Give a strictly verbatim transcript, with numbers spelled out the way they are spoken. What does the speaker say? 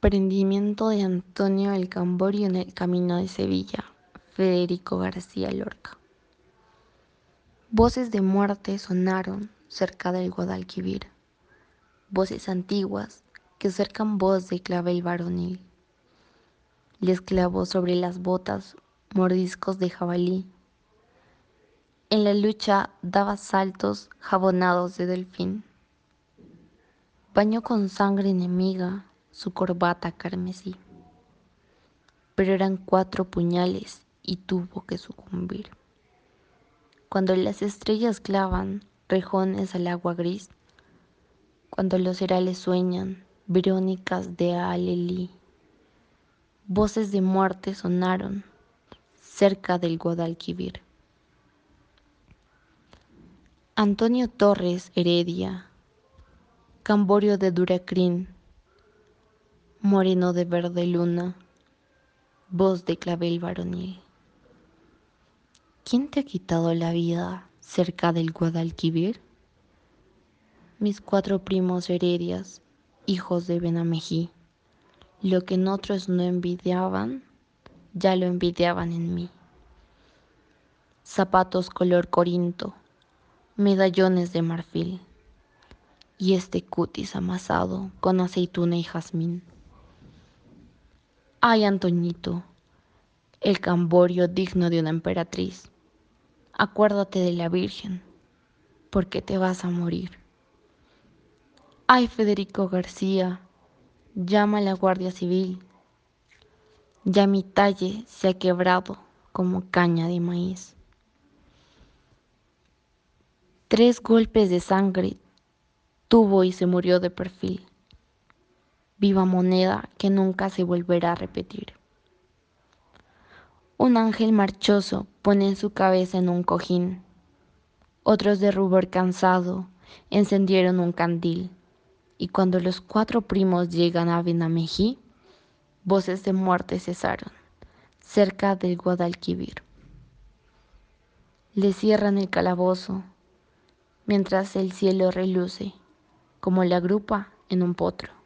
Prendimiento de Antonio del Camborio en el camino de Sevilla. Federico García Lorca. Voces de muerte sonaron cerca del Guadalquivir, voces antiguas que cercan voz de clavel varonil. Les clavó sobre las botas mordiscos de jabalí. En la lucha daba saltos jabonados de delfín. Bañó con sangre enemiga su corbata carmesí. Pero eran cuatro puñales y tuvo que sucumbir. Cuando las estrellas clavan rejones al agua gris, cuando los herales sueñan verónicas de alelí, voces de muerte sonaron cerca del Guadalquivir. Antonio Torres Heredia, Camborio de Duracrín, moreno de verde luna, voz de clavel varonil. ¿Quién te ha quitado la vida cerca del Guadalquivir? Mis cuatro primos Heredias, hijos de Benamejí. Lo que en otros no envidiaban, ya lo envidiaban en mí. Zapatos color corinto, medallones de marfil, y este cutis amasado con aceituna y jazmín. Ay, Antoñito, el Camborio digno de una emperatriz. Acuérdate de la Virgen, porque te vas a morir. Ay, Federico García, llama a la Guardia Civil. Ya mi talle se ha quebrado como caña de maíz. Tres golpes de sangre tuvo y se murió de perfil. Viva moneda que nunca se volverá a repetir. Un ángel marchoso pone en su cabeza en un cojín. Otros de rubor cansado encendieron un candil. Y cuando los cuatro primos llegan a Benamejí, voces de muerte cesaron cerca del Guadalquivir. Le cierran el calabozo mientras el cielo reluce como la grupa en un potro.